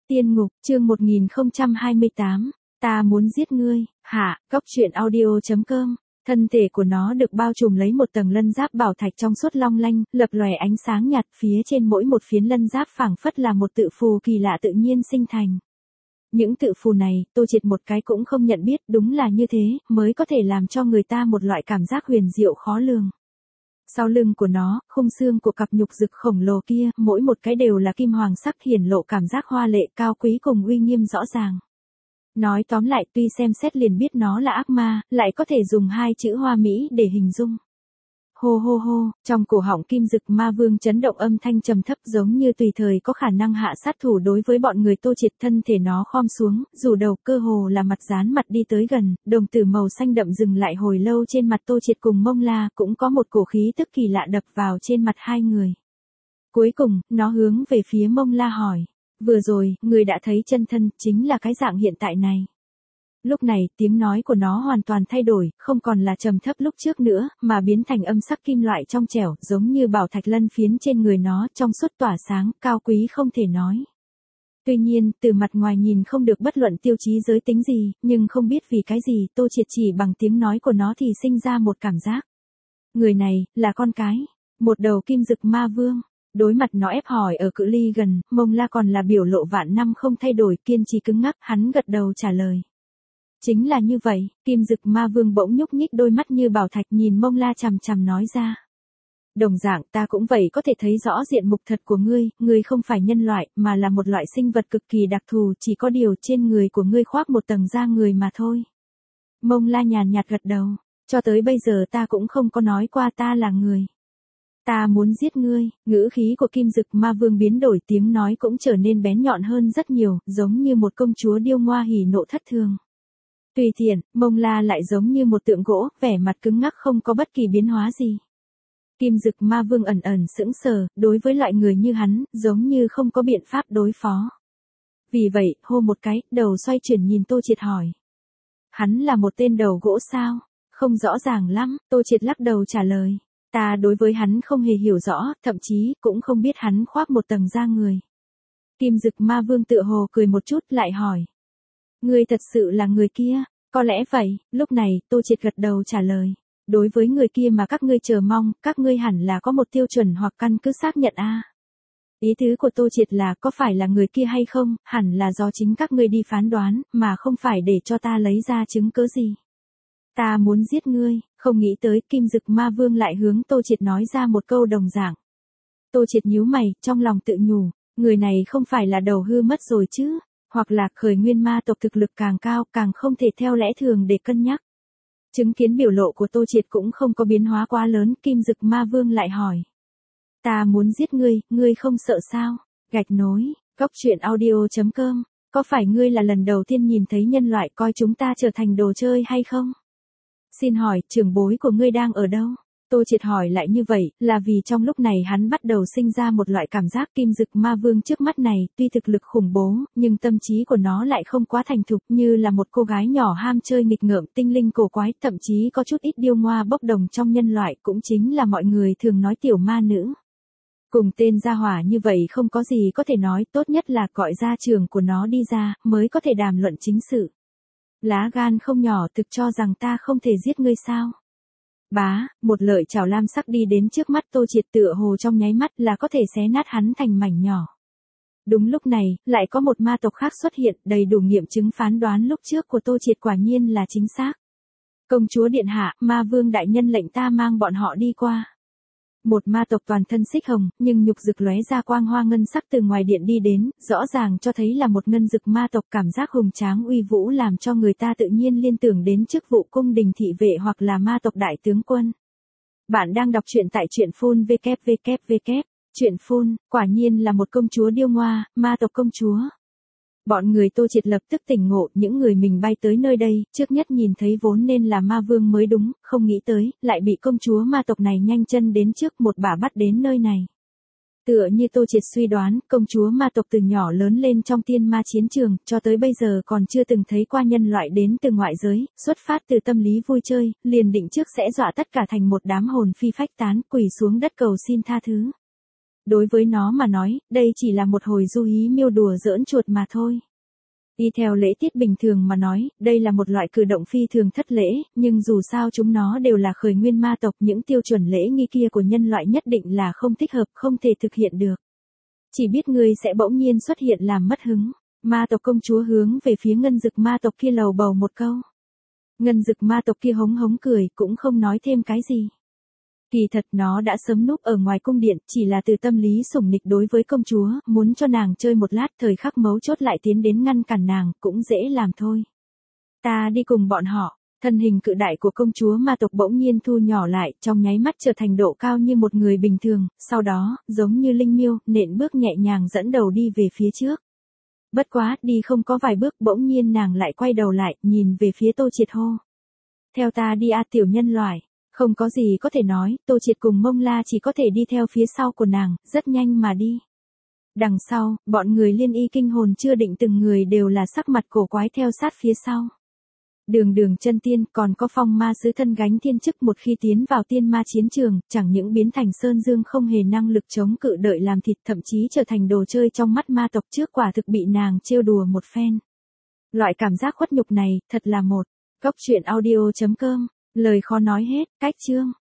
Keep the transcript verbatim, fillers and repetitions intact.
Tiên ngục, chương một nghìn không trăm hai mươi tám, ta muốn giết ngươi, hạ, góc truyện audio.com. Thân thể của nó được bao trùm lấy một tầng lân giáp bảo thạch trong suốt long lanh, lập lòe ánh sáng nhạt, phía trên mỗi một phiến lân giáp phảng phất là một tự phù kỳ lạ tự nhiên sinh thành. Những tự phù này, Tô Triệt một cái cũng không nhận biết, đúng là như thế, mới có thể làm cho người ta một loại cảm giác huyền diệu khó lường. Sau lưng của nó, khung xương của cặp nhục dực khổng lồ kia, mỗi một cái đều là kim hoàng sắc hiển lộ cảm giác hoa lệ cao quý cùng uy nghiêm rõ ràng. Nói tóm lại tuy xem xét liền biết nó là ác ma, lại có thể dùng hai chữ hoa mỹ để hình dung. Hô hô hô, trong cổ họng kim dực ma vương chấn động âm thanh trầm thấp giống như tùy thời có khả năng hạ sát thủ đối với bọn người Tô Triệt. Thân thể nó khom xuống, rủ đầu cơ hồ là mặt dán mặt đi tới gần, đồng tử màu xanh đậm dừng lại hồi lâu trên mặt Tô Triệt cùng Mông La, cũng có một cổ khí tức kỳ lạ đập vào trên mặt hai người. Cuối cùng, nó hướng về phía Mông La hỏi, vừa rồi, người đã thấy chân thân, chính là cái dạng hiện tại này. Lúc này, tiếng nói của nó hoàn toàn thay đổi, không còn là trầm thấp lúc trước nữa, mà biến thành âm sắc kim loại trong trẻo, giống như bảo thạch lân phiến trên người nó, trong suốt tỏa sáng, cao quý không thể nói. Tuy nhiên, từ mặt ngoài nhìn không được bất luận tiêu chí giới tính gì, nhưng không biết vì cái gì, Tô Triệt chỉ bằng tiếng nói của nó thì sinh ra một cảm giác. Người này, là con cái, một đầu kim dực ma vương. Đối mặt nó ép hỏi ở cự ly gần, Mông La còn là biểu lộ vạn năm không thay đổi, kiên trì cứng ngắc, hắn gật đầu trả lời. Chính là như vậy, kim dực ma vương bỗng nhúc nhích đôi mắt như bảo thạch nhìn Mông La chằm chằm nói ra. Đồng dạng ta cũng vậy có thể thấy rõ diện mục thật của ngươi, ngươi không phải nhân loại, mà là một loại sinh vật cực kỳ đặc thù, chỉ có điều trên người của ngươi khoác một tầng da người mà thôi. Mông La nhàn nhạt gật đầu, cho tới bây giờ ta cũng không có nói qua ta là người. Ta muốn giết ngươi, ngữ khí của kim dực ma vương biến đổi, tiếng nói cũng trở nên bén nhọn hơn rất nhiều, giống như một công chúa điêu ngoa hỉ nộ thất thường. Tùy tiện, Mông La lại giống như một tượng gỗ, vẻ mặt cứng ngắc không có bất kỳ biến hóa gì. Kim dực ma vương ẩn ẩn sững sờ, đối với loại người như hắn, giống như không có biện pháp đối phó. Vì vậy, hô một cái, đầu xoay chuyển nhìn Tô Triệt hỏi. Hắn là một tên đầu gỗ sao? Không rõ ràng lắm, Tô Triệt lắc đầu trả lời. Ta đối với hắn không hề hiểu rõ, thậm chí, cũng không biết hắn khoác một tầng da người. Kim dực ma vương tựa hồ cười một chút lại hỏi. Ngươi thật sự là người kia, có lẽ vậy, lúc này, Tô Triệt gật đầu trả lời. Đối với người kia mà các ngươi chờ mong, các ngươi hẳn là có một tiêu chuẩn hoặc căn cứ xác nhận a. À. Ý tứ của Tô Triệt là có phải là người kia hay không, hẳn là do chính các ngươi đi phán đoán, mà không phải để cho ta lấy ra chứng cứ gì. Ta muốn giết ngươi, không nghĩ tới kim dực ma vương lại hướng Tô Triệt nói ra một câu đồng dạng. Tô Triệt nhíu mày, trong lòng tự nhủ, người này không phải là đầu hư mất rồi chứ, hoặc là khởi nguyên ma tộc thực lực càng cao càng không thể theo lẽ thường để cân nhắc. Chứng kiến biểu lộ của Tô Triệt cũng không có biến hóa quá lớn, kim dực ma vương lại hỏi. Ta muốn giết ngươi, ngươi không sợ sao? Gạch nối, góc truyện audio.com, có phải ngươi là lần đầu tiên nhìn thấy nhân loại coi chúng ta trở thành đồ chơi hay không? Xin hỏi, trưởng bối của ngươi đang ở đâu? Tô Triệt hỏi lại như vậy, là vì trong lúc này hắn bắt đầu sinh ra một loại cảm giác kim dực ma vương trước mắt này, tuy thực lực khủng bố, nhưng tâm trí của nó lại không quá thành thục, như là một cô gái nhỏ ham chơi nghịch ngợm, tinh linh cổ quái, thậm chí có chút ít điêu ngoa bốc đồng trong nhân loại, cũng chính là mọi người thường nói tiểu ma nữ. Cùng tên gia hỏa như vậy không có gì có thể nói, tốt nhất là gọi gia trưởng của nó đi ra, mới có thể đàm luận chính sự. Lá gan không nhỏ, thực cho rằng ta không thể giết ngươi sao? Bá, một lợi chảo lam sắc đi đến trước mắt Tô Triệt, tựa hồ trong nháy mắt là có thể xé nát hắn thành mảnh nhỏ. Đúng lúc này, lại có một ma tộc khác xuất hiện, đầy đủ nghiệm chứng phán đoán lúc trước của Tô Triệt quả nhiên là chính xác. Công chúa điện hạ, ma vương đại nhân lệnh ta mang bọn họ đi qua. Một ma tộc toàn thân xích hồng, nhưng nhục rực lóe ra quang hoa ngân sắc từ ngoài điện đi đến, rõ ràng cho thấy là một ngân dực ma tộc, cảm giác hùng tráng uy vũ làm cho người ta tự nhiên liên tưởng đến chức vụ cung đình thị vệ hoặc là ma tộc đại tướng quân. Bạn đang đọc truyện tại truyện phun vê kép vê kép vê kép, truyện phun, quả nhiên là một công chúa điêu ngoa, ma tộc công chúa. Bọn người Tô Triệt lập tức tỉnh ngộ, những người mình bay tới nơi đây, trước nhất nhìn thấy vốn nên là ma vương mới đúng, không nghĩ tới, lại bị công chúa ma tộc này nhanh chân đến trước một bả bắt đến nơi này. Tựa như Tô Triệt suy đoán, công chúa ma tộc từ nhỏ lớn lên trong tiên ma chiến trường, cho tới bây giờ còn chưa từng thấy qua nhân loại đến từ ngoại giới, xuất phát từ tâm lý vui chơi, liền định trước sẽ dọa tất cả thành một đám hồn phi phách tán, quỳ xuống đất cầu xin tha thứ. Đối với nó mà nói, đây chỉ là một hồi du hí miêu đùa giỡn chuột mà thôi. Đi theo lễ tiết bình thường mà nói, đây là một loại cử động phi thường thất lễ, nhưng dù sao chúng nó đều là khởi nguyên ma tộc, những tiêu chuẩn lễ nghi kia của nhân loại nhất định là không thích hợp, không thể thực hiện được. Chỉ biết ngươi sẽ bỗng nhiên xuất hiện làm mất hứng. Ma tộc công chúa hướng về phía ngân dực ma tộc kia lầu bầu một câu. Ngân dực ma tộc kia hống hống cười, cũng không nói thêm cái gì. Kỳ thật nó đã sớm núp ở ngoài cung điện, chỉ là từ tâm lý sủng nịch đối với công chúa, muốn cho nàng chơi một lát, thời khắc mấu chốt lại tiến đến ngăn cản nàng, cũng dễ làm thôi. Ta đi cùng bọn họ. Thân hình cự đại của công chúa ma tộc bỗng nhiên thu nhỏ lại, trong nháy mắt trở thành độ cao như một người bình thường, sau đó, giống như linh miêu, nện bước nhẹ nhàng dẫn đầu đi về phía trước. Bất quá, đi không có vài bước, bỗng nhiên nàng lại quay đầu lại, nhìn về phía Tô Triệt hô. Theo ta đi a tiểu nhân loại. Không có gì có thể nói, Tô Triệt cùng Mông La chỉ có thể đi theo phía sau của nàng, rất nhanh mà đi. Đằng sau, bọn người Liên Y kinh hồn chưa định từng người đều là sắc mặt cổ quái theo sát phía sau. Đường đường chân tiên, còn có phong ma sứ thân gánh thiên chức, một khi tiến vào tiên ma chiến trường, chẳng những biến thành sơn dương không hề năng lực chống cự đợi làm thịt, thậm chí trở thành đồ chơi trong mắt ma tộc, trước quả thực bị nàng trêu đùa một phen. Loại cảm giác khuất nhục này, thật là một. Cốc truyện audio chấm com, lời khó nói hết, cách chương.